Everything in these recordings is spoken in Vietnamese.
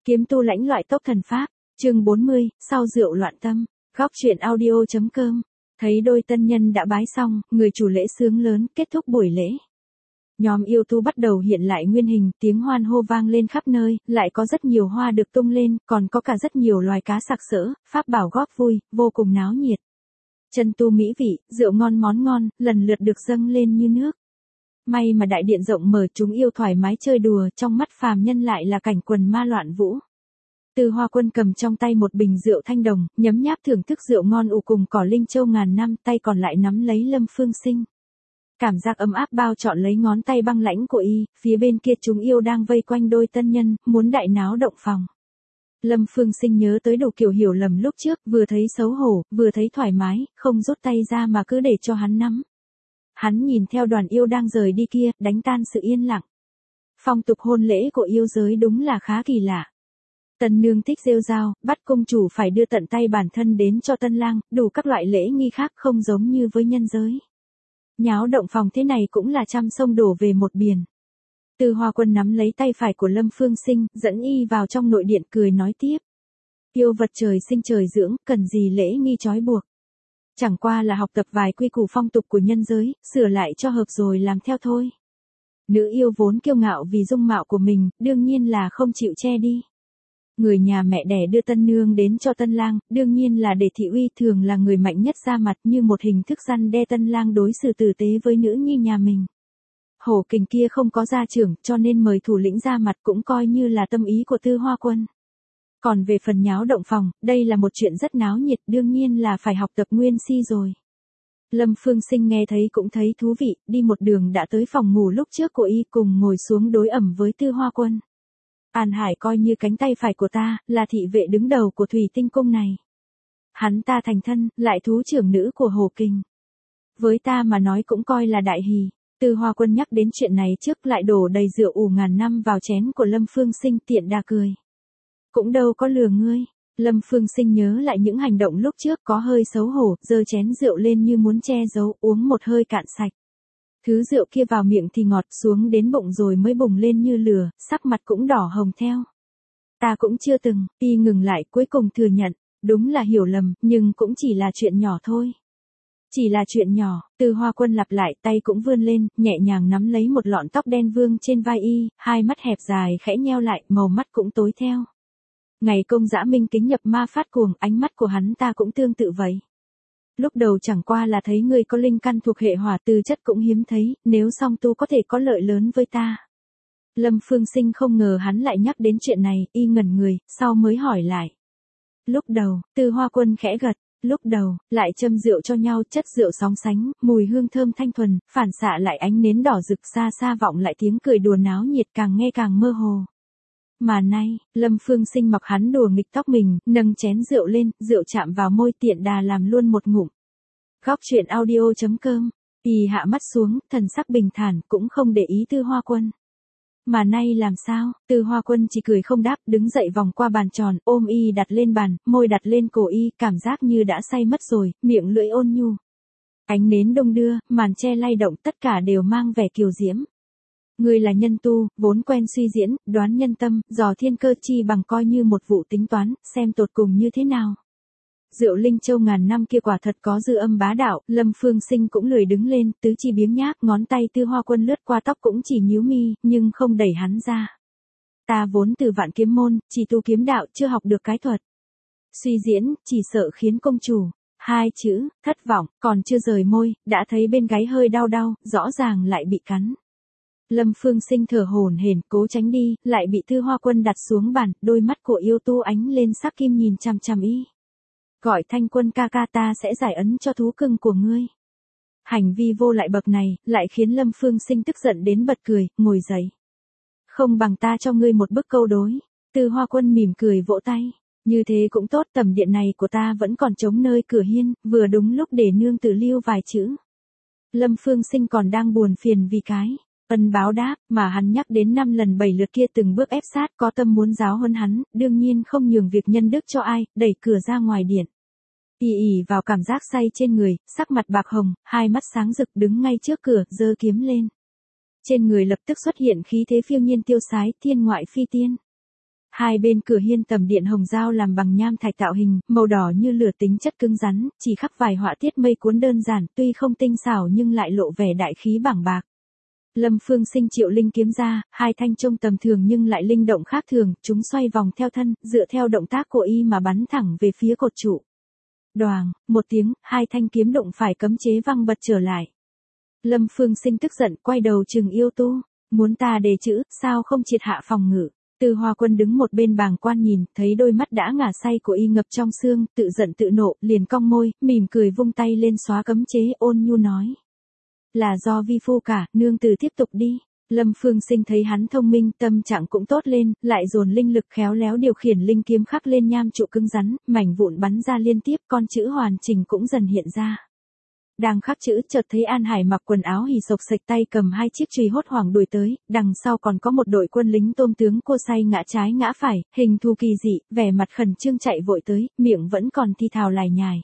Kiếm tu lãnh loại tốc thần pháp, chương 40, sau rượu loạn tâm, góc truyện audio.com. Thấy đôi tân nhân đã bái xong, người chủ lễ sướng lớn, kết thúc buổi lễ. Nhóm yêu tu bắt đầu hiện lại nguyên hình, tiếng hoan hô vang lên khắp nơi, lại có rất nhiều hoa được tung lên, còn có cả rất nhiều loài cá sặc sỡ, pháp bảo góp vui, vô cùng náo nhiệt. Chân tu mỹ vị, rượu ngon món ngon, lần lượt được dâng lên như nước. May mà đại điện rộng mở, chúng yêu thoải mái chơi đùa, trong mắt phàm nhân lại là cảnh quần ma loạn vũ. Từ Hoa Quân cầm trong tay một bình rượu thanh đồng, nhấm nháp thưởng thức rượu ngon ủ cùng cỏ linh châu ngàn năm, tay còn lại nắm lấy Lâm Phương Sinh. Cảm giác ấm áp bao trọn lấy ngón tay băng lãnh của y, phía bên kia chúng yêu đang vây quanh đôi tân nhân, muốn đại náo động phòng. Lâm Phương Sinh nhớ tới đủ kiểu hiểu lầm lúc trước, vừa thấy xấu hổ, vừa thấy thoải mái, không rút tay ra mà cứ để cho hắn nắm. Hắn nhìn theo đoàn yêu đang rời đi kia, đánh tan sự yên lặng. Phong tục hôn lễ của yêu giới đúng là khá kỳ lạ. Tân nương thích rêu rao, bắt công chủ phải đưa tận tay bản thân đến cho tân lang, đủ các loại lễ nghi khác không giống như với nhân giới. Nháo động phòng thế này cũng là trăm sông đổ về một biển. Từ Hoa Quân nắm lấy tay phải của Lâm Phương Sinh, dẫn y vào trong nội điện cười nói tiếp. Yêu vật trời sinh trời dưỡng, cần gì lễ nghi trói buộc. Chẳng qua là học tập vài quy củ phong tục của nhân giới, sửa lại cho hợp rồi làm theo thôi. Nữ yêu vốn kiêu ngạo vì dung mạo của mình, đương nhiên là không chịu che đi. Người nhà mẹ đẻ đưa tân nương đến cho tân lang, đương nhiên là để thị uy, thường là người mạnh nhất ra mặt như một hình thức răn đe tân lang đối xử tử tế với nữ nhi nhà mình. Hổ kình kia không có gia trưởng, cho nên mời thủ lĩnh ra mặt cũng coi như là tâm ý của Tư Hoa Quân. Còn về phần nháo động phòng, đây là một chuyện rất náo nhiệt, đương nhiên là phải học tập nguyên si rồi. Lâm Phương Sinh nghe thấy cũng thấy thú vị, đi một đường đã tới phòng ngủ lúc trước của y, cùng ngồi xuống đối ẩm với Tư Hoa Quân. An Hải coi như cánh tay phải của ta, là thị vệ đứng đầu của Thủy Tinh Cung này. Hắn ta thành thân, lại thú trưởng nữ của Hồ Kình. Với ta mà nói cũng coi là đại hỷ. Tư Hoa Quân nhắc đến chuyện này trước lại đổ đầy rượu ủ ngàn năm vào chén của Lâm Phương Sinh, tiện đà cười. Cũng đâu có lừa ngươi. Lâm Phương Sinh nhớ lại những hành động lúc trước, có hơi xấu hổ, giơ chén rượu lên như muốn che giấu, uống một hơi cạn sạch. Thứ rượu kia vào miệng thì ngọt, xuống đến bụng rồi mới bùng lên như lửa, sắc mặt cũng đỏ hồng theo. Ta cũng chưa từng. Y ngừng lại, cuối cùng thừa nhận, đúng là hiểu lầm, nhưng cũng chỉ là chuyện nhỏ thôi. Chỉ là chuyện nhỏ. Từ Hoa Quân lặp lại, tay cũng vươn lên, nhẹ nhàng nắm lấy một lọn tóc đen vương trên vai y, hai mắt hẹp dài khẽ nheo lại, màu mắt cũng tối theo. Ngày công dã minh kính nhập ma phát cuồng, ánh mắt của hắn ta cũng tương tự vậy. Lúc đầu chẳng qua là thấy ngươi có linh căn thuộc hệ hỏa, tư chất cũng hiếm thấy, nếu song tu có thể có lợi lớn với ta. Lâm Phương Sinh không ngờ hắn lại nhắc đến chuyện này, y ngẩn người, sau mới hỏi lại. Lúc đầu, Từ Hoa Quân khẽ gật, lúc đầu, lại châm rượu cho nhau, chất rượu sóng sánh, mùi hương thơm thanh thuần, phản xạ lại ánh nến đỏ rực, xa xa vọng lại tiếng cười đùa náo nhiệt, càng nghe càng mơ hồ. Mà nay, Lâm Phương Sinh mặc hắn đùa nghịch tóc mình, nâng chén rượu lên, rượu chạm vào môi, tiện đà làm luôn một ngụm. Góc truyện audio.com. Y hạ mắt xuống, thần sắc bình thản, cũng không để ý Tư Hoa Quân. Mà nay làm sao? Tư Hoa Quân chỉ cười không đáp, đứng dậy vòng qua bàn tròn, ôm y đặt lên bàn, môi đặt lên cổ y, cảm giác như đã say mất rồi, miệng lưỡi ôn nhu. Ánh nến đong đưa, màn che lay động, tất cả đều mang vẻ kiều diễm. Ngươi là nhân tu, vốn quen suy diễn, đoán nhân tâm, dò thiên cơ, chi bằng coi như một vụ tính toán, xem tột cùng như thế nào. Rượu linh châu ngàn năm kia quả thật có dư âm bá đạo, Lâm Phương Sinh cũng lười đứng lên, tứ chi biếng nhác, ngón tay Tư Hoa Quân lướt qua tóc cũng chỉ nhíu mi, nhưng không đẩy hắn ra. Ta vốn từ Vạn Kiếm môn, chỉ tu kiếm đạo, chưa học được cái thuật. Suy diễn, chỉ sợ khiến công chủ, hai chữ, thất vọng, còn chưa rời môi, đã thấy bên gáy hơi đau đau, rõ ràng lại bị cắn. Lâm Phương Sinh thở hổn hển, cố tránh đi, lại bị Tư Hoa Quân đặt xuống bàn, đôi mắt của yêu tu ánh lên sắc kim nhìn chằm chằm y. Gọi Thanh Quân ca ca, ta sẽ giải ấn cho thú cưng của ngươi. Hành vi vô lại bậc này, lại khiến Lâm Phương Sinh tức giận đến bật cười, ngồi dậy. Không bằng ta cho ngươi một bức câu đối. Tư Hoa Quân mỉm cười vỗ tay. Như thế cũng tốt, tầm điện này của ta vẫn còn trống nơi cửa hiên, vừa đúng lúc để nương tử lưu vài chữ. Lâm Phương Sinh còn đang buồn phiền vì cái ân báo đáp mà hắn nhắc đến 5 lần 7 lượt kia, từng bước ép sát, có tâm muốn giáo huấn hắn, đương nhiên không nhường việc nhân đức cho ai, đẩy cửa ra ngoài điện. Y ỉ vào cảm giác say trên người, sắc mặt bạc hồng, hai mắt sáng rực, đứng ngay trước cửa, giơ kiếm lên. Trên người lập tức xuất hiện khí thế phiêu nhiên tiêu sái, thiên ngoại phi tiên. Hai bên cửa hiên tầm điện hồng dao làm bằng nham thạch tạo hình, màu đỏ như lửa, tính chất cứng rắn, chỉ khắc vài họa tiết mây cuốn đơn giản, tuy không tinh xảo nhưng lại lộ vẻ đại khí bảng bạc. Lâm Phương Sinh triệu linh kiếm ra, hai thanh trông tầm thường nhưng lại linh động khác thường, chúng xoay vòng theo thân, dựa theo động tác của y mà bắn thẳng về phía cột trụ. Đoàng, một tiếng, hai thanh kiếm đụng phải cấm chế văng bật trở lại. Lâm Phương Sinh tức giận, quay đầu trừng yêu tu, muốn ta đề chữ, sao không triệt hạ phòng ngự. Tư Hoa Quân đứng một bên bàng quan nhìn, thấy đôi mắt đã ngả say của y ngập trong xương, tự giận tự nộ, liền cong môi, mỉm cười vung tay lên xóa cấm chế, ôn nhu nói. Là do vi phu cả, nương tử tiếp tục đi. Lâm Phương Sinh thấy hắn thông minh, tâm trạng cũng tốt lên, lại dồn linh lực khéo léo điều khiển linh kiếm khắc lên nham trụ cứng rắn, mảnh vụn bắn ra liên tiếp, con chữ hoàn chỉnh cũng dần hiện ra. Đang khắc chữ, chợt thấy An Hải mặc quần áo hì sộc sạch, tay cầm hai chiếc chùy hốt hoảng đuổi tới, đằng sau còn có một đội quân lính tôm tướng cua say ngã trái ngã phải, hình thù kỳ dị, vẻ mặt khẩn trương chạy vội tới, miệng vẫn còn thi thào lải nhải.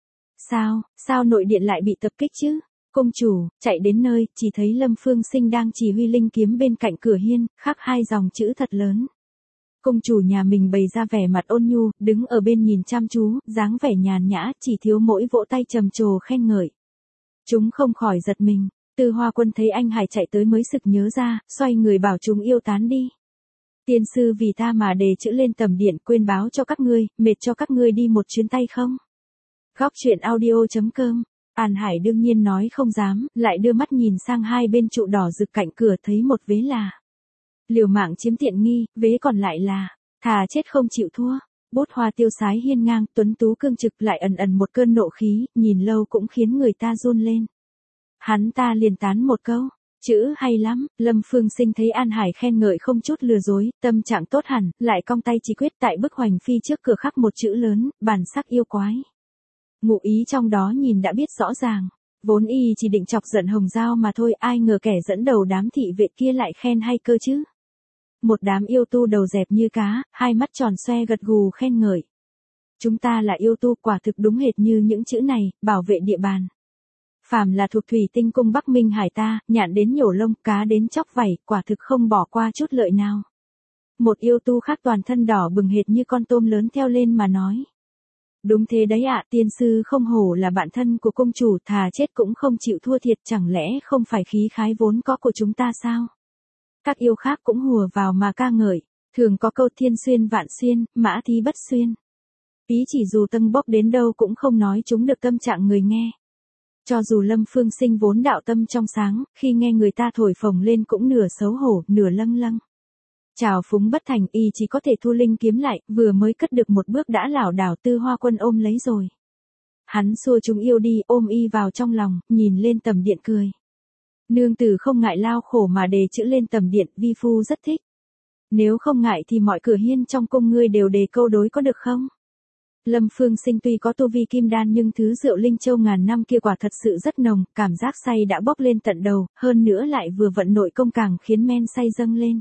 Sao nội điện lại bị tập kích chứ? Công chủ, chạy đến nơi, chỉ thấy Lâm Phương Sinh đang chỉ huy linh kiếm bên cạnh cửa hiên, khắc hai dòng chữ thật lớn. Công chủ nhà mình bày ra vẻ mặt ôn nhu, đứng ở bên nhìn chăm chú, dáng vẻ nhàn nhã, chỉ thiếu mỗi vỗ tay trầm trồ khen ngợi. Chúng không khỏi giật mình, Tư Hoa Quân thấy anh Hải chạy tới mới sực nhớ ra, xoay người bảo chúng yêu tán đi. Tiên sư vì ta mà đề chữ lên tầm điện, quên báo cho các ngươi, mệt cho các ngươi đi một chuyến tay không? Góc truyện audio.com. An Hải đương nhiên nói không dám, lại đưa mắt nhìn sang hai bên trụ đỏ rực cạnh cửa, thấy một vế là liều mạng chiếm tiện nghi, vế còn lại là thà chết không chịu thua. Bút hoa tiêu sái hiên ngang, tuấn tú cương trực, lại ẩn ẩn một cơn nộ khí, nhìn lâu cũng khiến người ta run lên. Hắn ta liền tán một câu, chữ hay lắm. Lâm Phương Sinh thấy An Hải khen ngợi không chút lừa dối, tâm trạng tốt hẳn, lại cong tay chỉ quyết tại bức hoành phi trước cửa khắc một chữ lớn, bản sắc yêu quái. Ngụ ý trong đó nhìn đã biết rõ ràng, vốn y chỉ định chọc giận Hồng Dao mà thôi, ai ngờ kẻ dẫn đầu đám thị vệ kia lại khen hay cơ chứ. Một đám yêu tu đầu dẹp như cá, hai mắt tròn xoe gật gù khen ngợi. Chúng ta là yêu tu, quả thực đúng hệt như những chữ này, bảo vệ địa bàn. Phàm là thuộc thủy tinh cung Bắc Minh Hải ta, nhạn đến nhổ lông, cá đến chóc vảy, quả thực không bỏ qua chút lợi nào. Một yêu tu khác toàn thân đỏ bừng hệt như con tôm lớn theo lên mà nói. Đúng thế đấy ạ, tiên sư không hổ là bạn thân của công chủ, thà chết cũng không chịu thua thiệt, chẳng lẽ không phải khí khái vốn có của chúng ta sao? Các yêu khác cũng hùa vào mà ca ngợi, thường có câu thiên xuyên vạn xuyên, mã thi bất xuyên. Ý chỉ dù tâng bốc đến đâu cũng không nói chúng được tâm trạng người nghe. Cho dù Lâm Phương Sinh vốn đạo tâm trong sáng, khi nghe người ta thổi phồng lên cũng nửa xấu hổ, nửa lâng lâng. Chào phúng bất thành, y chỉ có thể thu linh kiếm lại, vừa mới cất được một bước đã lảo đảo. Tư Hoa Quân ôm lấy rồi. Hắn xua chúng yêu đi, ôm y vào trong lòng, nhìn lên tầm điện cười. Nương tử không ngại lao khổ mà đề chữ lên tầm điện, vi phu rất thích. Nếu không ngại thì mọi cửa hiên trong cung ngươi đều đề câu đối có được không? Lâm Phương Sinh tuy có tu vi kim đan nhưng thứ rượu linh châu ngàn năm kia quả thật sự rất nồng, cảm giác say đã bốc lên tận đầu, hơn nữa lại vừa vận nội công càng khiến men say dâng lên.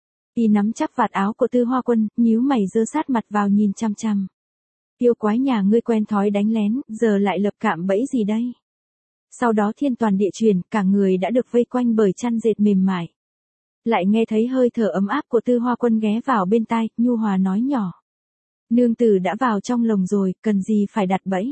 Y nắm chắc vạt áo của Tư Hoa Quân, nhíu mày giơ sát mặt vào nhìn chăm chăm. Yêu quái nhà ngươi quen thói đánh lén, giờ lại lập cạm bẫy gì đây? Sau đó thiên toàn địa truyền, cả người đã được vây quanh bởi chăn dệt mềm mại. Lại nghe thấy hơi thở ấm áp của Tư Hoa Quân ghé vào bên tai, nhu hòa nói nhỏ. Nương tử đã vào trong lồng rồi, cần gì phải đặt bẫy.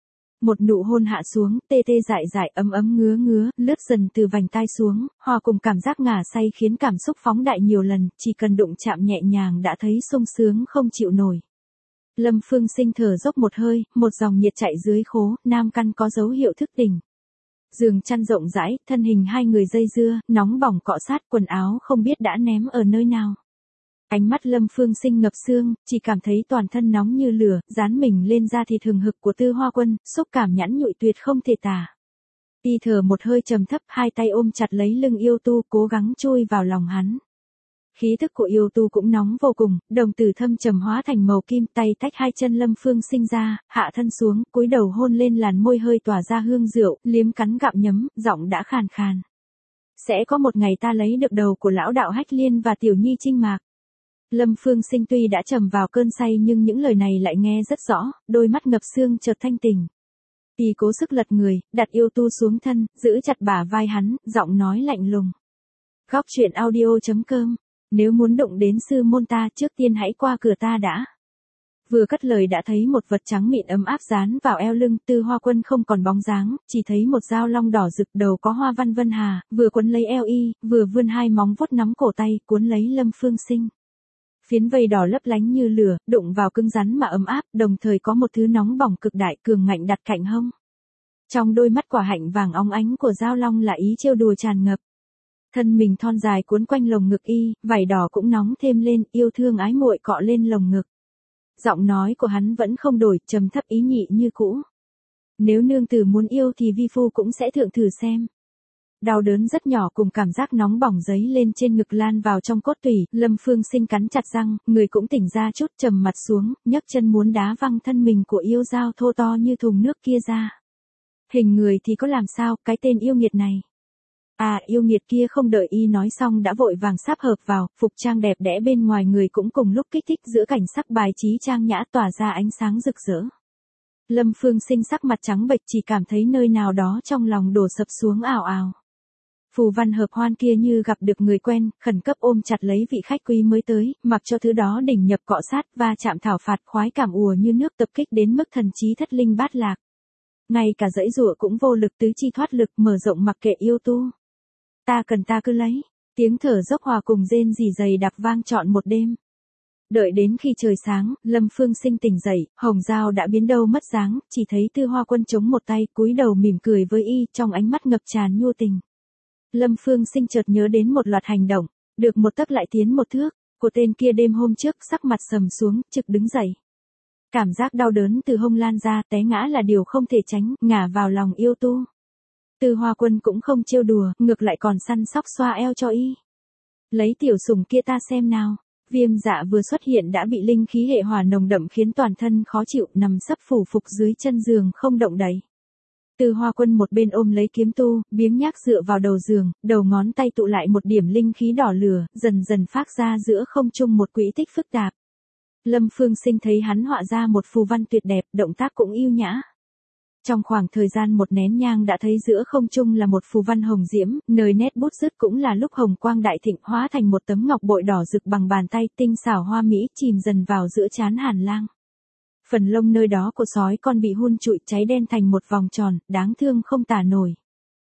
Một nụ hôn hạ xuống, tê tê dại dại, ấm ấm ngứa ngứa, lướt dần từ vành tai xuống, hòa cùng cảm giác ngả say khiến cảm xúc phóng đại nhiều lần, chỉ cần đụng chạm nhẹ nhàng đã thấy sung sướng không chịu nổi. Lâm Phương Sinh thở dốc một hơi, một dòng nhiệt chạy dưới khố, nam căn có dấu hiệu thức tỉnh. Giường chăn rộng rãi, thân hình hai người dây dưa, nóng bỏng cọ sát, quần áo không biết đã ném ở nơi nào. Ánh mắt Lâm Phương Sinh ngập sương, chỉ cảm thấy toàn thân nóng như lửa, dán mình lên da thịt hừng hực của Tư Hoa Quân, xúc cảm nhẵn nhụi tuyệt không thể tả. Y thở một hơi trầm thấp, hai tay ôm chặt lấy lưng yêu tu, cố gắng chui vào lòng hắn. Khí thức của yêu tu cũng nóng vô cùng, đồng tử thâm trầm hóa thành màu kim, tay tách hai chân Lâm Phương Sinh ra, hạ thân xuống, cúi đầu hôn lên làn môi hơi tỏa ra hương rượu, liếm cắn gặm nhấm, giọng đã khàn khàn. Sẽ có một ngày ta lấy được đầu của lão đạo Hách Liên và tiểu nhi Trinh Mạc. Lâm Phương Sinh tuy đã trầm vào cơn say nhưng những lời này lại nghe rất rõ, đôi mắt ngập sương chợt thanh tỉnh. Y cố sức lật người, đặt yêu tu xuống thân, giữ chặt bả vai hắn, giọng nói lạnh lùng. Góc truyện audio.com Nếu muốn động đến sư môn ta trước tiên hãy qua cửa ta đã. Vừa cất lời đã thấy một vật trắng mịn ấm áp dán vào eo lưng, Tư Hoa Quân không còn bóng dáng, chỉ thấy một dao long đỏ rực đầu có hoa văn vân hà, vừa quấn lấy eo y, vừa vươn hai móng vuốt nắm cổ tay, cuốn lấy Lâm Phương Sinh. Phiến vây đỏ lấp lánh như lửa, đụng vào cứng rắn mà ấm áp, đồng thời có một thứ nóng bỏng cực đại cường ngạnh đặt cạnh hông. Trong đôi mắt quả hạnh vàng óng ánh của dao long là ý trêu đùa tràn ngập. Thân mình thon dài cuốn quanh lồng ngực y, vảy đỏ cũng nóng thêm lên, yêu thương ái muội cọ lên lồng ngực. Giọng nói của hắn vẫn không đổi, trầm thấp ý nhị như cũ. Nếu nương tử muốn yêu thì vi phu cũng sẽ thượng thử xem. Đau đớn rất nhỏ cùng cảm giác nóng bỏng dấy lên trên ngực lan vào trong cốt tủy, Lâm Phương Sinh cắn chặt răng, người cũng tỉnh ra chút, trầm mặt xuống, nhấc chân muốn đá văng thân mình của yêu dao thô to như thùng nước kia ra. Hình người thì có làm sao, cái tên yêu nghiệt này. À, yêu nghiệt kia không đợi y nói xong đã vội vàng sáp hợp vào, phục trang đẹp đẽ bên ngoài người cũng cùng lúc kích thích giữa cảnh sắc bài trí trang nhã tỏa ra ánh sáng rực rỡ. Lâm Phương Sinh sắc mặt trắng bệch, chỉ cảm thấy nơi nào đó trong lòng đổ sập xuống ào ào. Phù văn hợp hoan kia như gặp được người quen, khẩn cấp ôm chặt lấy vị khách quý mới tới, mặc cho thứ đó đỉnh nhập cọ sát và chạm thảo phạt, khoái cảm ùa như nước tập kích đến mức thần trí thất linh bát lạc. Ngay cả dãy giụa cũng vô lực, tứ chi thoát lực, mở rộng mặc kệ yêu tu. Ta cần ta cứ lấy, tiếng thở dốc hòa cùng rên rỉ dày đặc vang trọn một đêm. Đợi đến khi trời sáng, Lâm Phương Sinh tỉnh dậy, hồng dao đã biến đâu mất dáng, chỉ thấy Tư Hoa Quân chống một tay, cúi đầu mỉm cười với y, trong ánh mắt ngập tràn nhu tình. Lâm Phương Sinh chợt nhớ đến một loạt hành động, được một tấc lại tiến một thước, của tên kia đêm hôm trước, sắc mặt sầm xuống, trực đứng dậy. Cảm giác đau đớn từ hông lan ra, té ngã là điều không thể tránh, ngả vào lòng yêu tu. Tư Hoa Quân cũng không trêu đùa, ngược lại còn săn sóc xoa eo cho y. Lấy tiểu sủng kia ta xem nào. Viêm Dạ vừa xuất hiện đã bị linh khí hệ hỏa nồng đậm khiến toàn thân khó chịu, nằm sấp phủ phục dưới chân giường không động đậy. Tư Hoa Quân một bên ôm lấy kiếm tu, biếng nhác dựa vào đầu giường, đầu ngón tay tụ lại một điểm linh khí đỏ lửa, dần dần phát ra giữa không trung một quỹ tích phức tạp. Lâm Phương Sinh thấy hắn họa ra một phù văn tuyệt đẹp, động tác cũng yêu nhã. Trong khoảng thời gian một nén nhang đã thấy giữa không trung là một phù văn hồng diễm, nơi nét bút dứt cũng là lúc hồng quang đại thịnh hóa thành một tấm ngọc bội đỏ rực bằng bàn tay, tinh xảo hoa mỹ chìm dần vào giữa trán Hàn Lang. Phần lông nơi đó của sói con bị hun trụi cháy đen thành một vòng tròn, đáng thương không tả nổi.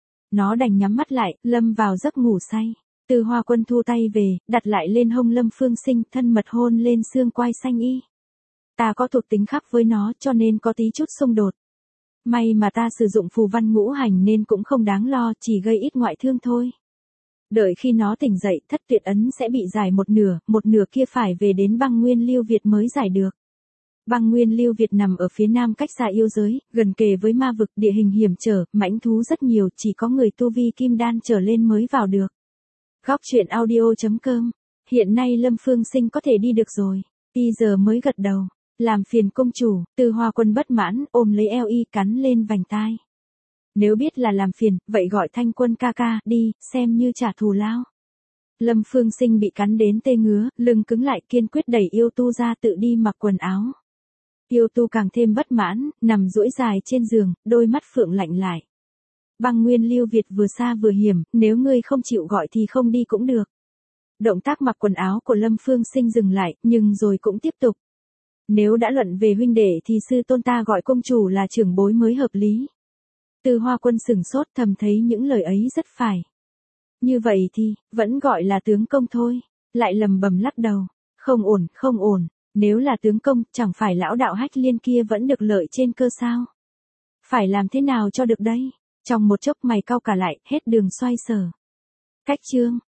Nó đành nhắm mắt lại, lâm vào giấc ngủ say. Tư Hoa Quân thu tay về, đặt lại lên hông Lâm Phương Sinh, thân mật hôn lên xương quai xanh y. Ta có thuộc tính khác với nó cho nên có tí chút xung đột. May mà ta sử dụng phù văn ngũ hành nên cũng không đáng lo, chỉ gây ít ngoại thương thôi. Đợi khi nó tỉnh dậy, thất tuyệt ấn sẽ bị giải một nửa kia phải về đến băng nguyên Lưu Việt mới giải được. Băng nguyên Lưu Việt nằm ở phía nam cách xa yêu giới, gần kề với ma vực, địa hình hiểm trở, mãnh thú rất nhiều, chỉ có người tu vi kim đan trở lên mới vào được. Góc truyện audio.com. Hiện nay Lâm Phương Sinh có thể đi được rồi. Y giờ mới gật đầu. Làm phiền công chủ, Tư Hoa Quân bất mãn, ôm lấy eo y cắn lên vành tai. Nếu biết là làm phiền, vậy gọi Thanh Quân ca ca, đi, xem như trả thù lao. Lâm Phương Sinh bị cắn đến tê ngứa, lưng cứng lại, kiên quyết đẩy yêu tu ra tự đi mặc quần áo. Yêu tu càng thêm bất mãn, nằm duỗi dài trên giường, đôi mắt phượng lạnh lại. Băng nguyên Lưu Việt vừa xa vừa hiểm, nếu ngươi không chịu gọi thì không đi cũng được. Động tác mặc quần áo của Lâm Phương Sinh dừng lại, nhưng rồi cũng tiếp tục. Nếu đã luận về huynh đệ thì sư tôn ta gọi công chủ là trưởng bối mới hợp lý. Tư Hoa Quân sửng sốt, thầm thấy những lời ấy rất phải. Như vậy thì, vẫn gọi là tướng công thôi. Lại lầm bầm lắc đầu. Không ổn, không ổn. Nếu là tướng công, chẳng phải lão đạo Hách Liên kia vẫn được lợi trên cơ sao? Phải làm thế nào cho được đây? Trong một chốc mày cau cả lại, hết đường xoay sở. Cách chương.